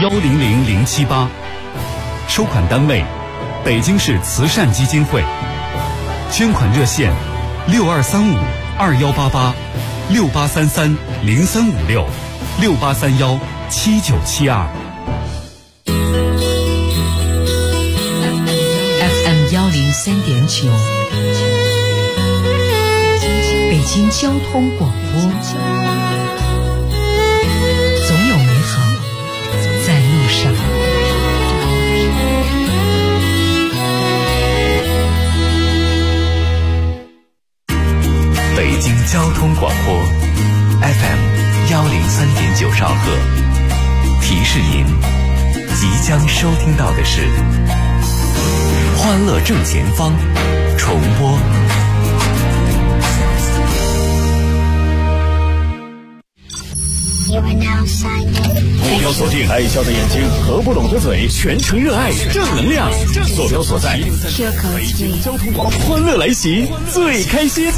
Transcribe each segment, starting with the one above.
100078，收款单位北京市慈善基金会，捐款热线6235-2833-6833-0356-6831-7972。 FM 103.9，北京交通广播，总有美好在路上。 北京交通广播 FM 103.9兆赫，提示您即将收听到的是欢乐正前方重播。 目标锁定爱笑的眼睛和不拢的嘴，全程热爱正能量。坐标所在北京交通广播，欢乐来袭，最开心。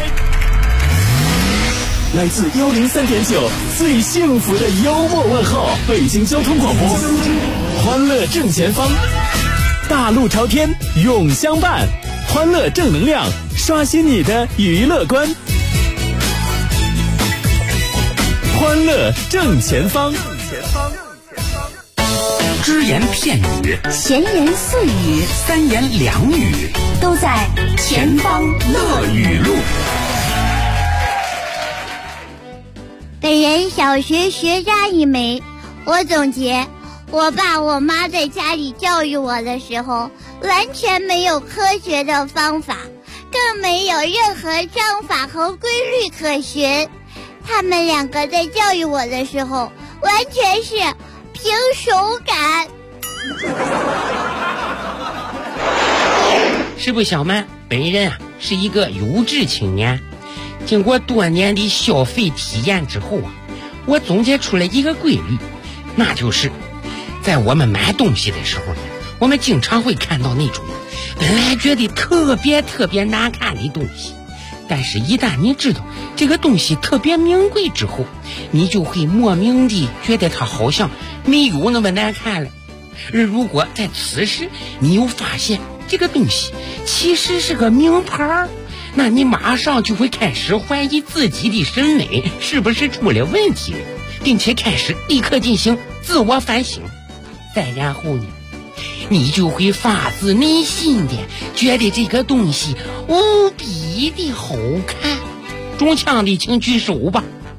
来自103.9最幸福的幽默问候，北京交通广播，欢乐正前方，大路朝天永相伴，欢乐正能量，刷新你的娱乐观。欢乐正前方， 只言片语， 闲言碎语， 三言两语， 都在前方乐语录。 本人小学学渣一枚，我总结，我爸我妈在家里教育我的时候，完全没有科学的方法，更没有任何章法和规律可循。他们两个在教育我的时候，完全是凭手感。 师傅小曼本人是一个优质青年，经过多年的消费体验之后我总结出了一个规律，那就是在我们买东西的时候呢，我们经常会看到那种本来觉得特别难看的东西，但是一旦你知道这个东西特别名贵之后，你就会莫名的觉得它好像没有那么难看了。而如果在此时你又发现这个东西其实是个名牌，那你马上就会开始怀疑自己的审美是不是出了问题了，并且开始立刻进行自我反省。再然后呢，你就会发自内心的觉得这个东西无比的好看。中枪的请举手吧。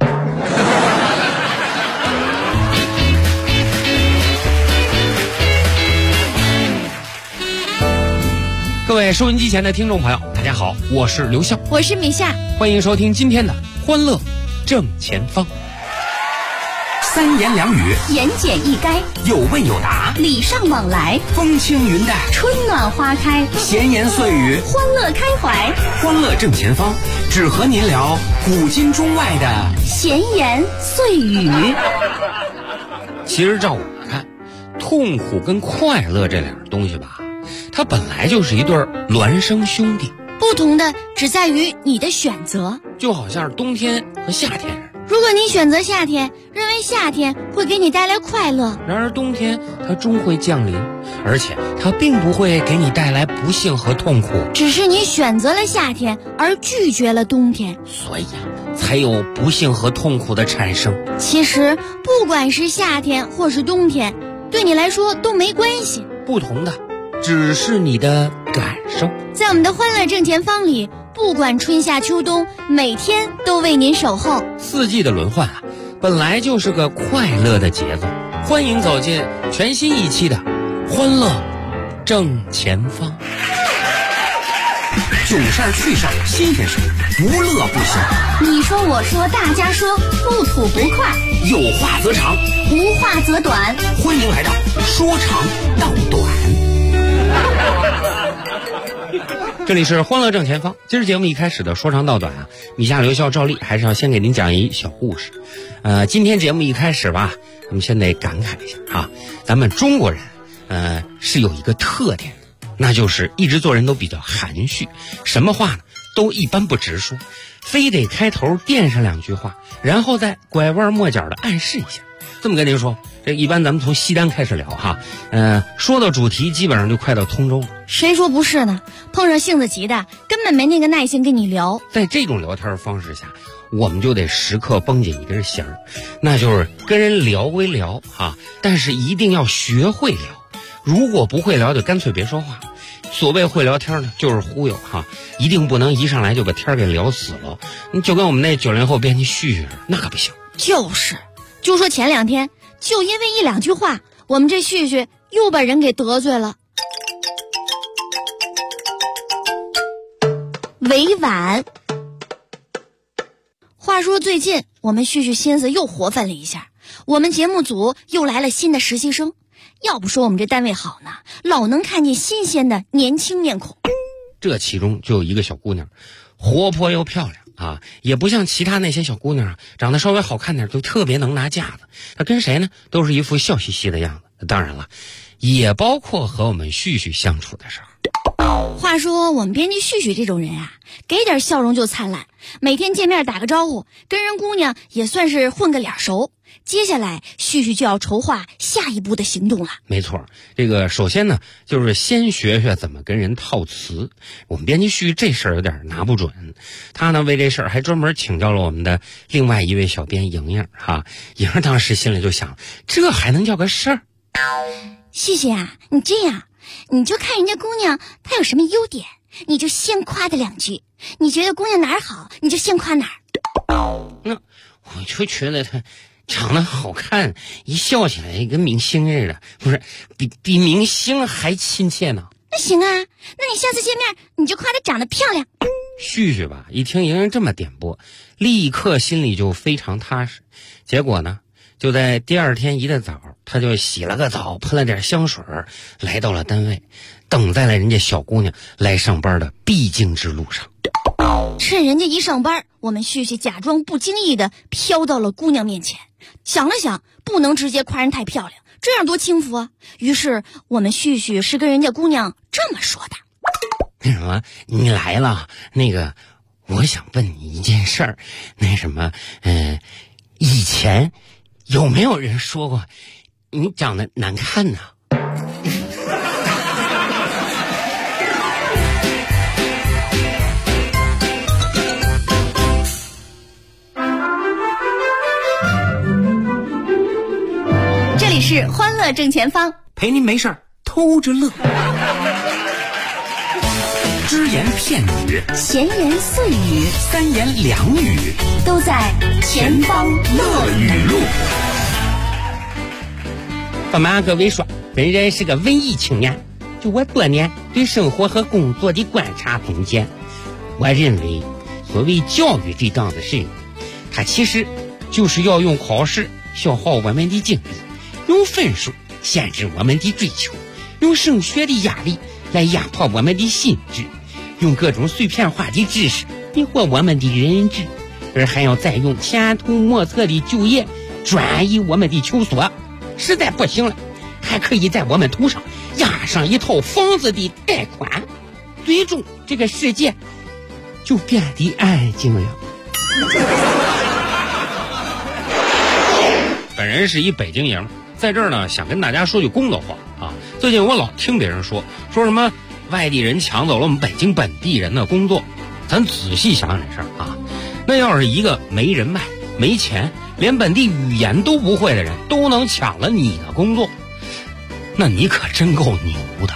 各位收音机前的听众朋友，大家好，我是刘笑， 我是米夏， 欢迎收听今天的欢乐正前方。 三言两语， 言简意赅， 有问有答， 礼尚往来， 风轻云淡， 春暖花开， 闲言碎语， 欢乐开怀。 欢乐正前方，只和您聊古今中外的闲言碎语。 其实照我看，痛苦跟快乐这两样东西吧，它本来就是一对孪生兄弟， 不同的只在于你的选择， 就好像是冬天和夏天似的。 如果你选择夏天，认为夏天会给你带来快乐， 然而冬天它终会降临，而且它并不会给你带来不幸和痛苦， 只是你选择了夏天而拒绝了冬天， 所以才有不幸和痛苦的产生。 其实不管是夏天或是冬天，对你来说都没关系， 不同的只是你的感受。 在我们的欢乐正前方里，不管春夏秋冬，每天都为您守候。 四季的轮换本来就是个快乐的节奏。欢迎走进全新一期的欢乐正前方。 囧事儿趣事儿新鲜事儿，无乐不行。 你说我说大家说，不吐不快， 有话则长， 无话则短。 欢迎来到说长道短。 这里是欢乐正前方。今儿节目一开始的说长道短米夏刘笑照例还是要先给您讲一小故事。今天节目一开始吧，我们先得感慨一下咱们中国人是有一个特点的，那就是一直做人都比较含蓄，什么话呢都一般不直说，非得开头垫上两句话，然后再拐弯抹角的暗示一下。 这么跟您说，这一般咱们从西单开始聊哈，说到主题基本上就快到通州了。 谁说不是呢？碰上性子急的，根本没那个耐心跟你聊。 在这种聊天方式下，我们就得时刻绷紧一根弦儿，那就是跟人聊归聊哈，但是一定要学会聊。如果不会聊，就干脆别说话。所谓会聊天呢，就是忽悠哈，一定不能一上来就把天给聊死了。你就跟我们那90后编辑絮絮似的，那可不行。 就说前2天，就因为1-2句话，我们这絮絮又把人给得罪了。委婉。话说最近我们絮絮心思又活泛了一下，我们节目组又来了新的实习生。要不说我们这单位好呢，老能看见新鲜的年轻面孔。 这其中就有一个小姑娘，活泼又漂亮啊，也不像其他那些小姑娘长得稍微好看点就特别能拿架子。她跟谁呢，都是一副笑嘻嘻的样子。当然了，也包括和我们絮絮相处的时候。 话说我们编辑絮絮这种人啊，给点笑容就灿烂，每天见面打个招呼，跟人姑娘也算是混个脸熟。接下来絮絮就要筹划下一步的行动了。 没错，这个首先呢，就是先学学怎么跟人套词。我们编辑絮絮这事儿有点拿不准，他呢为这事儿还专门请教了我们的另外一位小编莹莹哈。莹莹当时心里就想，这还能叫个事儿？ 絮絮啊，你这样，你就看人家姑娘她有什么优点，你就先夸她2句。你觉得姑娘哪儿好，你就先夸哪儿。 那我就觉得她长得好看，一笑起来跟明星似的，不是比明星还亲切呢。 那行啊，那你下次见面你就夸她长得漂亮。 絮絮吧，一听莹莹这么点拨，立刻心里就非常踏实。结果呢，就在第2天一大早，他就洗了个澡，喷了点香水，来到了单位，等在了人家小姑娘来上班的必经之路上。 趁人家一上班，我们絮絮假装不经意的飘到了姑娘面前，想了想，不能直接夸人太漂亮，这样多轻浮啊。于是我们絮絮是跟人家姑娘这么说的： 那什么，你来了，那个我想问你一件事儿，那什么以前有没有人说过你长得难看呢？ 这里是欢乐正前方， 陪您没事儿偷着乐。只言片语， 闲言碎语， 三言两语， 都在前方乐语录。 爸妈各位说，本人是个文艺青年，就我多年对生活和工作的观察总结，我认为所谓教育这档子事，它其实就是要用考试消耗我们的精力，用分数限制我们的追求，用升学的压力来压迫我们的心智，用各种碎片化的知识迷惑我们的人质，而还要再用前途莫测的就业转移我们的求索，实在不行了，还可以在我们头上压上一套房子的贷款，最终这个世界就变得安静了。本人是一北京爷们，在这儿呢想跟大家说句公道话啊。最近我老听别人说什么外地人抢走了我们北京本地人的工作，咱仔细想想这事儿啊，那要是一个没人脉、没钱、连本地语言都不会的人都能抢了你的工作，那你可真够牛的。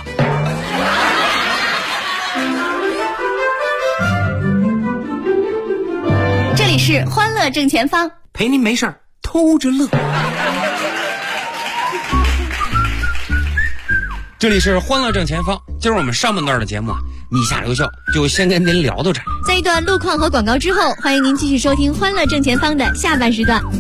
这里是欢乐正前方， 陪您没事儿偷着乐。 这里是欢乐正前方，今儿我们上半段的节目你下留校就先跟您聊到这儿。 在一段路况和广告之后，欢迎您继续收听欢乐正前方的下半时段。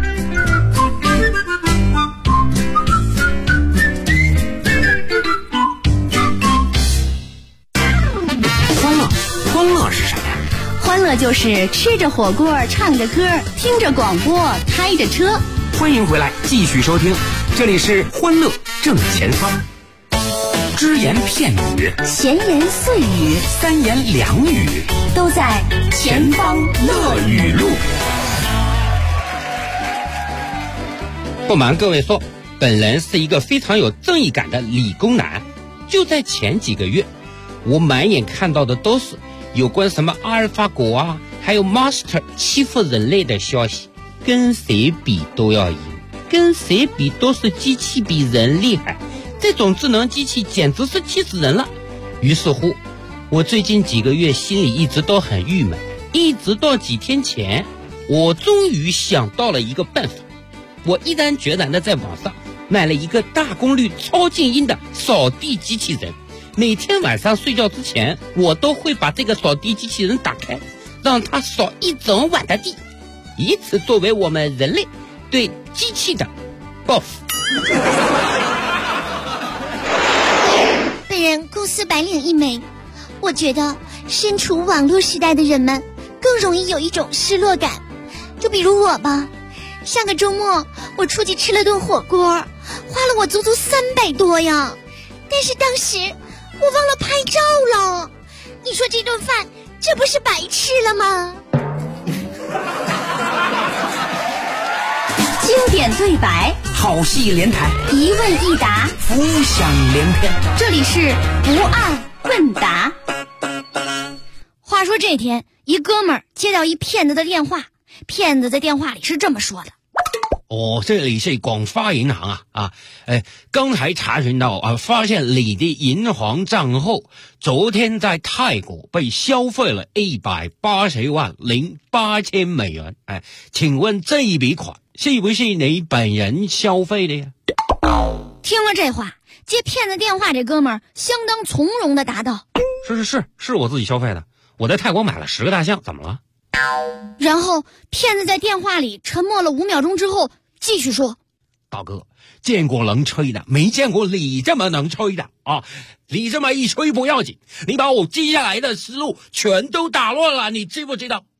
欢乐是啥呀？ 欢乐就是吃着火锅，唱着歌，听着广播，开着车。 欢迎回来，继续收听，这里是欢乐正前方。只言片语， 闲言碎语， 三言两语， 都在前方乐语录。 不瞒各位说，本人是一个非常有正义感的理工男。就在前几个月，我满眼看到的都是有关什么阿尔法狗啊，还有 Monster 欺负人类的消息，跟谁比都要赢，跟谁比都是机器比人厉害，这种智能机器简直是气死人了。于是乎，我最近几个月心里一直都很郁闷，一直到几天前，我终于想到了一个办法。我毅然决然的在网上买了一个大功率超静音的扫地机器人，每天晚上睡觉之前，我都会把这个扫地机器人打开，让它扫一整晚的地，以此作为我们人类对机器的报复。 本人公司白领一枚，我觉得身处网络时代的人们更容易有一种失落感。就比如我吧，上个周末我出去吃了顿火锅，花了我足足300多呀，但是当时我忘了拍照了。你说这顿饭这不是白吃了吗？ 经典对白， 好戏连台， 一问一答， 浮想联翩。 这里是不二问答。 话说这天，一哥们儿接到一骗子的电话，骗子在电话里是这么说的： 这里是广发银行刚才查询到发现你的银行账户昨天在泰国被消费了180万零8000美元，请问这一笔款是不是你本人消费的呀？ 听了这话，接骗子电话这哥们儿相当从容地答道： 是我自己消费的，我在泰国买了10个大象，怎么了？ 然后骗子在电话里沉默了5秒钟之后继续说： 大哥，见过能吹的，没见过你这么能吹的啊！你这么一吹不要紧，你把我接下来的思路全都打乱了，你知不知道？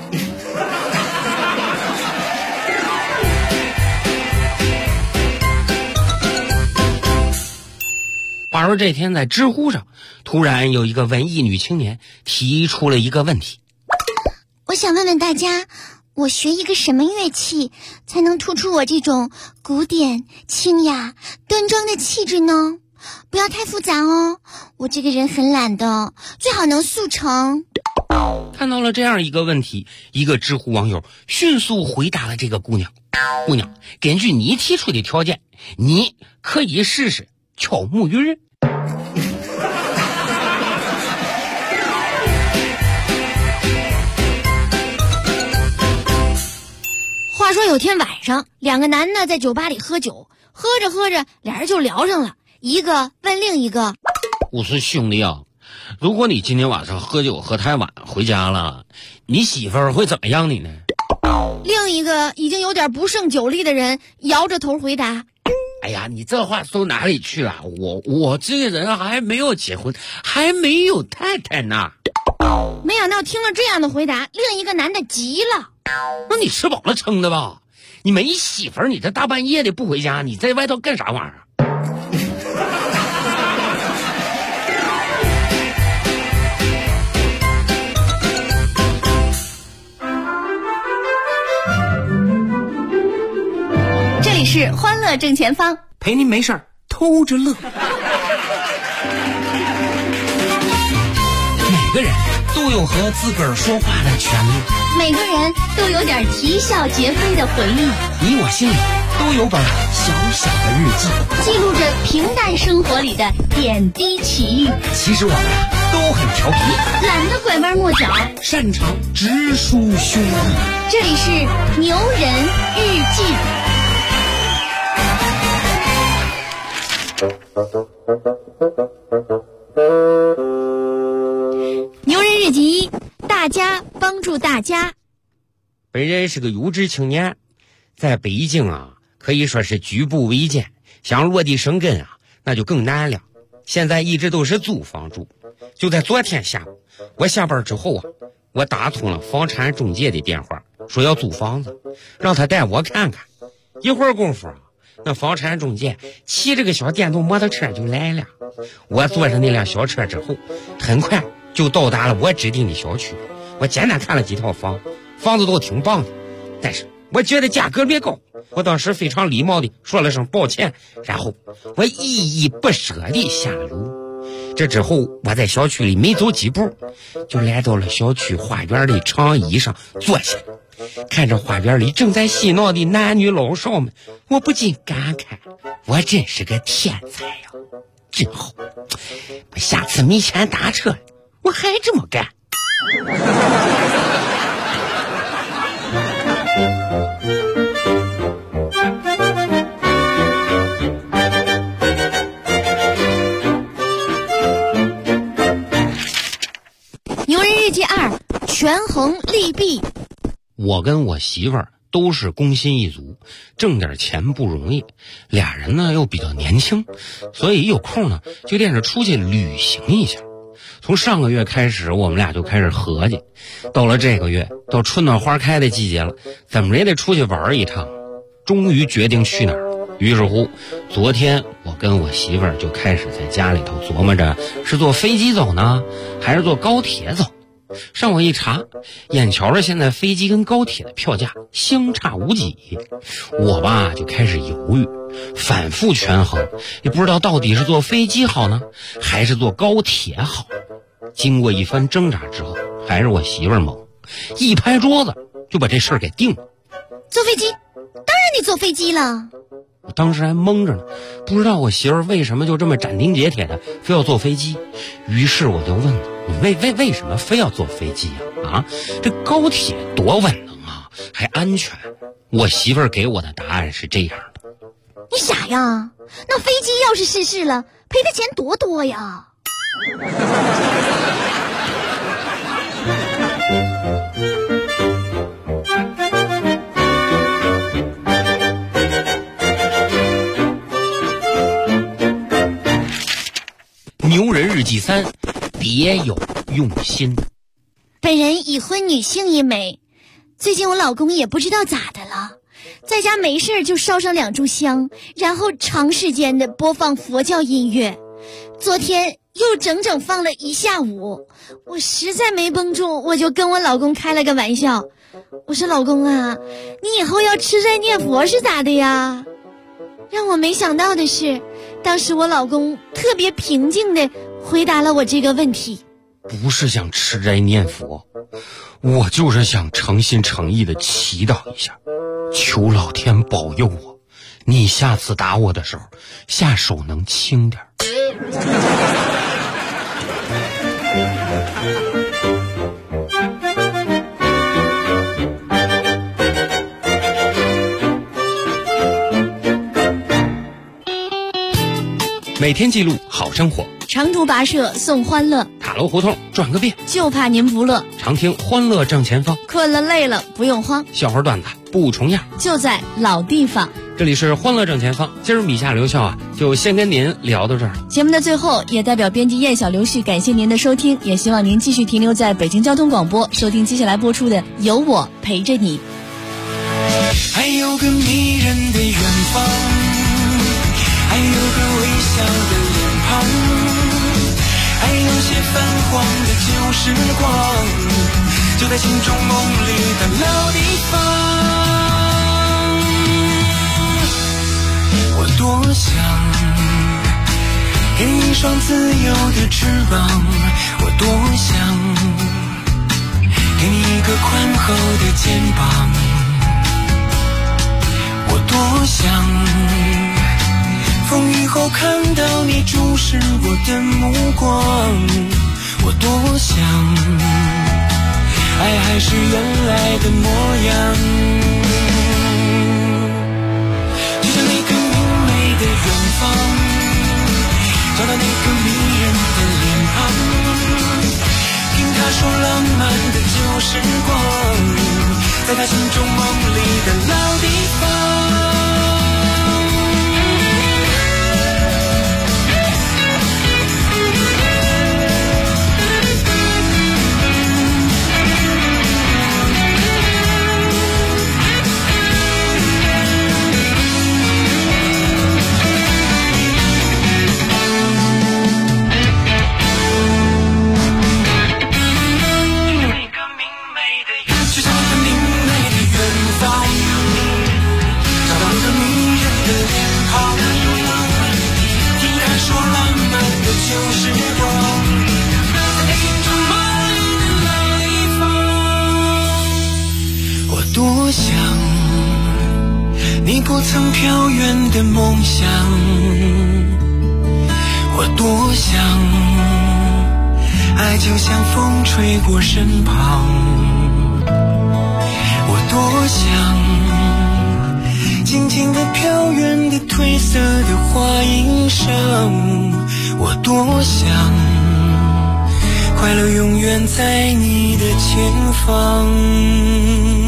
话说这天在知乎上，突然有一个文艺女青年提出了一个问题： 我想问问大家，我学一个什么乐器才能突出我这种古典、清雅、端庄的气质呢？不要太复杂哦，我这个人很懒的，最好能速成。 看到了这样一个问题，一个知乎网友迅速回答了这个姑娘：姑娘，根据你提出的条件，你可以试试敲木鱼。 话说有天晚上，2个男的在酒吧里喝酒，喝着喝着俩人就聊上了，一个问另一个： 我说兄弟啊，如果你今天晚上喝酒喝太晚回家了，你媳妇儿会怎么样你呢？ 另一个已经有点不胜酒力的人摇着头回答： 哎呀，你这话说哪里去了？我这个人还没有结婚，还没有太太呢。 没想到听了这样的回答，另一个男的急了： 那你吃饱了撑的吧？你没媳妇儿，你这大半夜的不回家，你在外头干啥玩意儿？ 这里是欢乐正前方， 陪您没事儿偷着乐。每个人都有和自个儿说话的权利， 每个人都有点啼笑皆非的回忆， 你我心里都有本小小的日记， 记录着平淡生活里的点滴奇遇。 其实我们都很调皮， 懒得拐弯抹角， 擅长直抒胸臆。 这里是牛人日记。 牛人日记，大家帮助大家。 本人是个有志青年，在北京可以说是举步维艰，想落地生根那就更难了。现在一直都是租房住。就在昨天下午，我下班之后我打通了房产中介的电话，说要租房子，让他带我看看。一会儿功夫那房产中介骑着个小电动摩托车就来了。我坐上那辆小车之后，很快就到达了我指定的小区。我简单看了几套房子都挺棒的，但是我觉得价格略高。我当时非常礼貌地说了声抱歉，然后我依依不舍地下了楼。这之后我在小区里没走几步，就来到了小区花园里长椅上坐下，看着花园里正在嬉闹的男女老少们，我不禁感慨，我真是个天才呀，真好。我下次没钱打车我还这么干。 牛人日记2，权衡利弊。 我跟我媳妇儿都是工薪一族，挣点钱不容易，俩人呢又比较年轻，所以一有空呢就惦着出去旅行一下。从上个月开始，我们俩就开始合计，到了这个月，到春暖花开的季节了，怎么也得出去玩一趟。终于决定去哪儿了。于是乎，昨天我跟我媳妇儿就开始在家里头琢磨着，是坐飞机走呢，还是坐高铁走。上网一查，眼瞧着现在飞机跟高铁的票价相差无几，我吧就开始犹豫，反复权衡，也不知道到底是坐飞机好呢，还是坐高铁好。经过一番挣扎之后，还是我媳妇儿猛，一拍桌子就把这事儿给定了。 坐飞机？当然得坐飞机了。 我当时还懵着呢，不知道我媳妇儿为什么就这么斩钉截铁的非要坐飞机。于是我就问她，你为什么非要坐飞机啊？这高铁多稳能啊，还安全。我媳妇儿给我的答案是这样的： 你傻呀？那飞机要是失事了，赔的钱多呀。 牛人日记3，别有用心。 本人已婚女性一枚，最近我老公也不知道咋的了，在家没事就烧上2炷香，然后长时间的播放佛教音乐。昨天又整整放了一下午，我实在没绷住，我就跟我老公开了个玩笑，我说老公啊，你以后要吃斋念佛是咋的呀？让我没想到的是，当时我老公特别平静地回答了我这个问题。 不是想吃斋念佛，我就是想诚心诚意地祈祷一下，求老天保佑我，你下次打我的时候下手能轻点。每天记录好生活， 长途跋涉送欢乐， 塔楼胡同转个遍， 就怕您不乐。 常听欢乐正前方， 困了累了不用慌， 笑话段子不重样， 就在老地方。 这里是欢乐正前方，今儿米夏刘笑啊，就先跟您聊到这儿。 节目的最后，也代表编辑燕小刘旭感谢您的收听，也希望您继续停留在北京交通广播，收听接下来播出的《有我陪着你》。 还有个迷人的远方，还有个微笑的脸庞，还有些泛黄的旧时光，就在心中梦里的老地方。我多想给你一双自由的翅膀，我多想给你一个宽厚的肩膀，我多想风雨后看到你注视我的目光，我多想爱还是原来的模样，就像那个明媚的远方，找到那个迷人的脸庞，听他说浪漫的旧时光，在他心中梦里的老地方。就像那个明媚的远方， 旧时光，在心中把你的地方。我多想你不曾飘远的梦想，我多想爱就像风吹过身旁，我多想静静地飘远的褪色的花影上，我多想快乐永远在你的前方。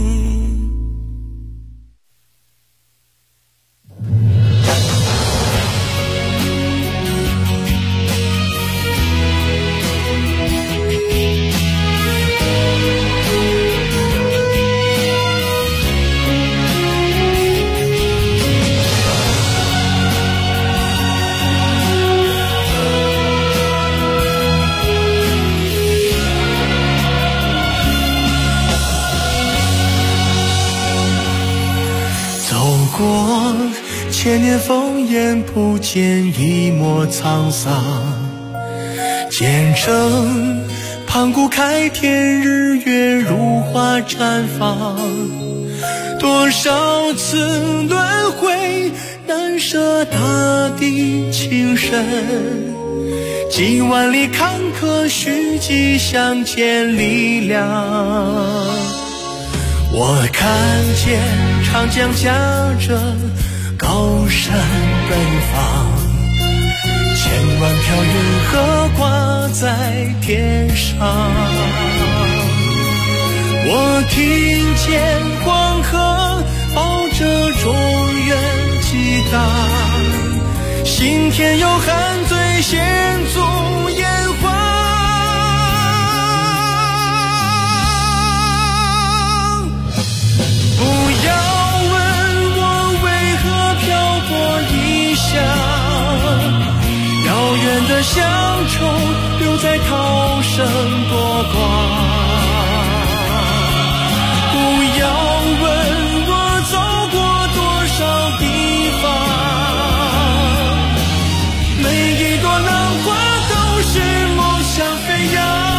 千年烽烟不见一抹沧桑，见证盘古开天，日月如花绽放。多少次轮回，难舍大地情深，几万里坎坷，虚迹相见力量。我看见长江夹着高山奔放，千万条云河挂在天上。我听见黄河抱着中原激荡，心田有汉醉先祖炎黄。不要问我为何漂泊异乡，遥远的乡愁留在涛声波光。不要问我走过多少地方，每一朵浪花都是梦想飞扬。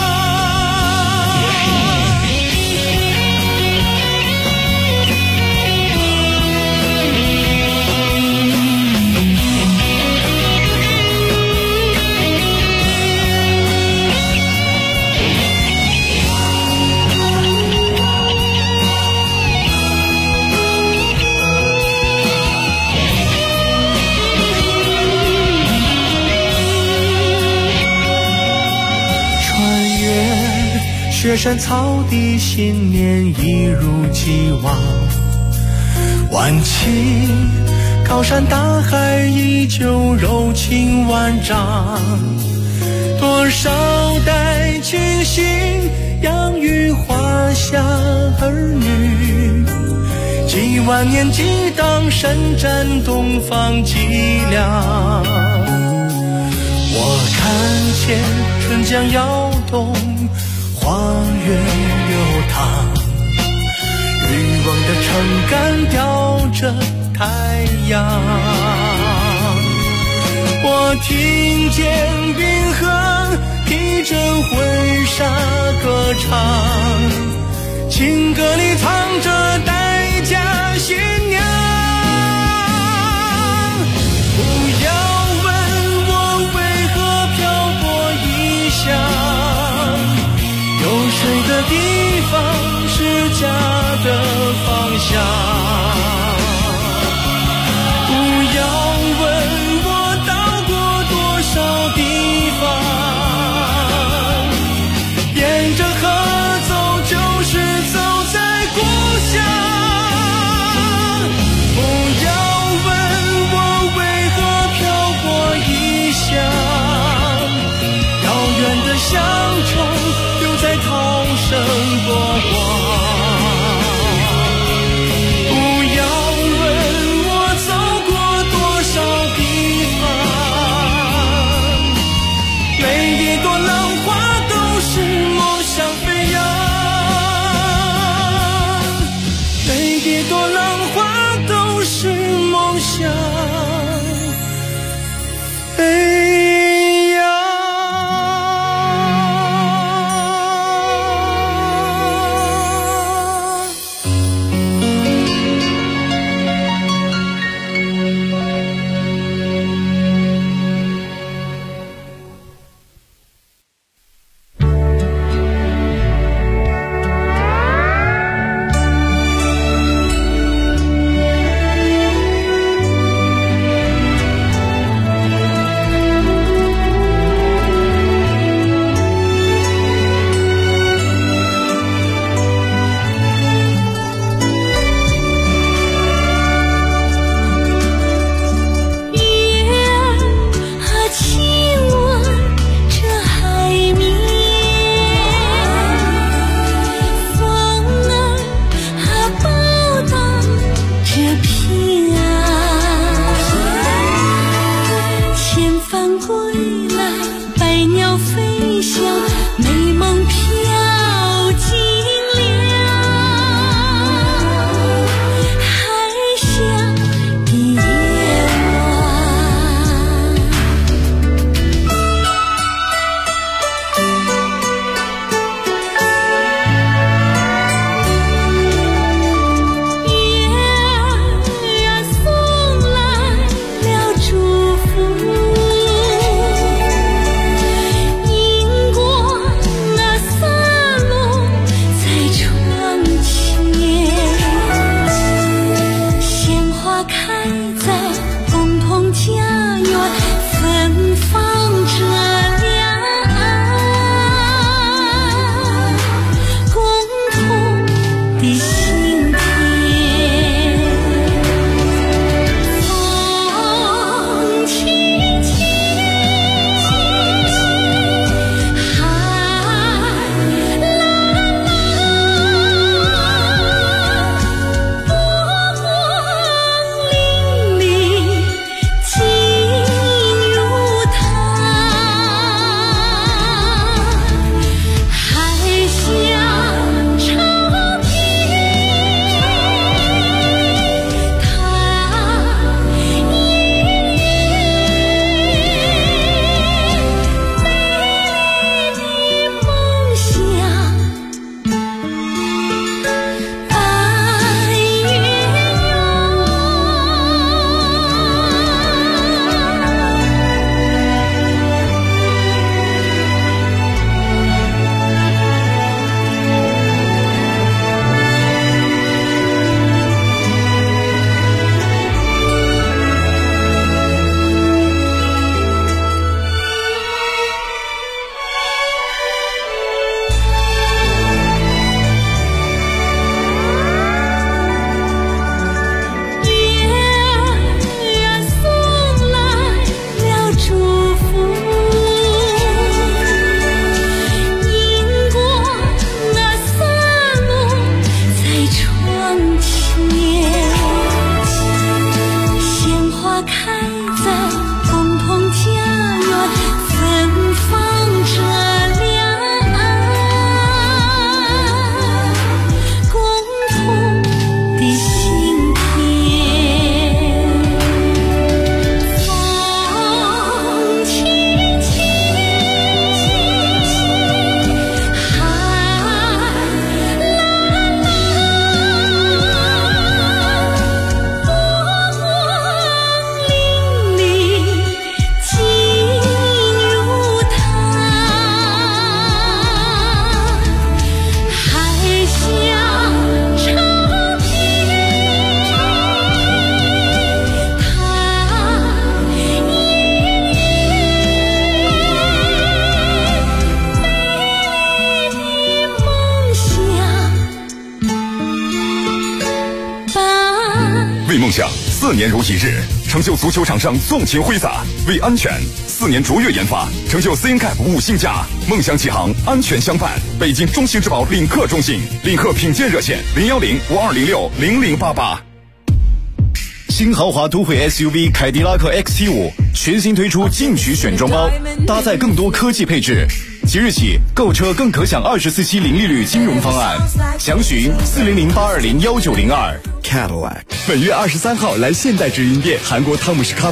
雪山草地，信念一如既往。万顷高山大海，依旧柔情万丈。多少代群星，养育华夏儿女。几万年激荡，伸展东方脊梁。我看见春江摇动，花月流淌，渔翁的撑杆吊着太阳。我听见冰河披着婚纱歌唱，情歌里藏着待嫁新娘。不要问我为何漂泊异乡，有水的地方是家的方向。不要问我到过多少地方，沿着河走就是走在故乡。 风归来，百鸟飞翔，美梦飘进了海下的夜晚。月儿送来了祝福，迎过那散落在窗前，鲜花开在共同家园，芬芳着两岸共同的心田。风轻轻，海蓝蓝，波光粼粼，进入它海下长堤，它美丽梦想白云涌。月儿送来了祝福，迎过那散落在窗前，鲜花开在共同家园，芬芳着两岸共同的心田。风轻轻，海蓝蓝，波光粼粼，进入它海下长堤，它美丽梦想白。 为梦想4年如一日，成就足球场上纵情挥洒；为安全4年卓越研发，成就 CNCAP 5星加。梦想启航，安全相伴。北京中兴之宝领克中心，领克品鉴热线010-5206-0088。 新豪华都会 SUV 凯迪拉克 XT5 全新推出进取选装包，搭载更多科技配置。即日起购车更可享24期零利率金融方案，详询400-820-1902。 本月23号来现代直营店韩国汤姆士咖啡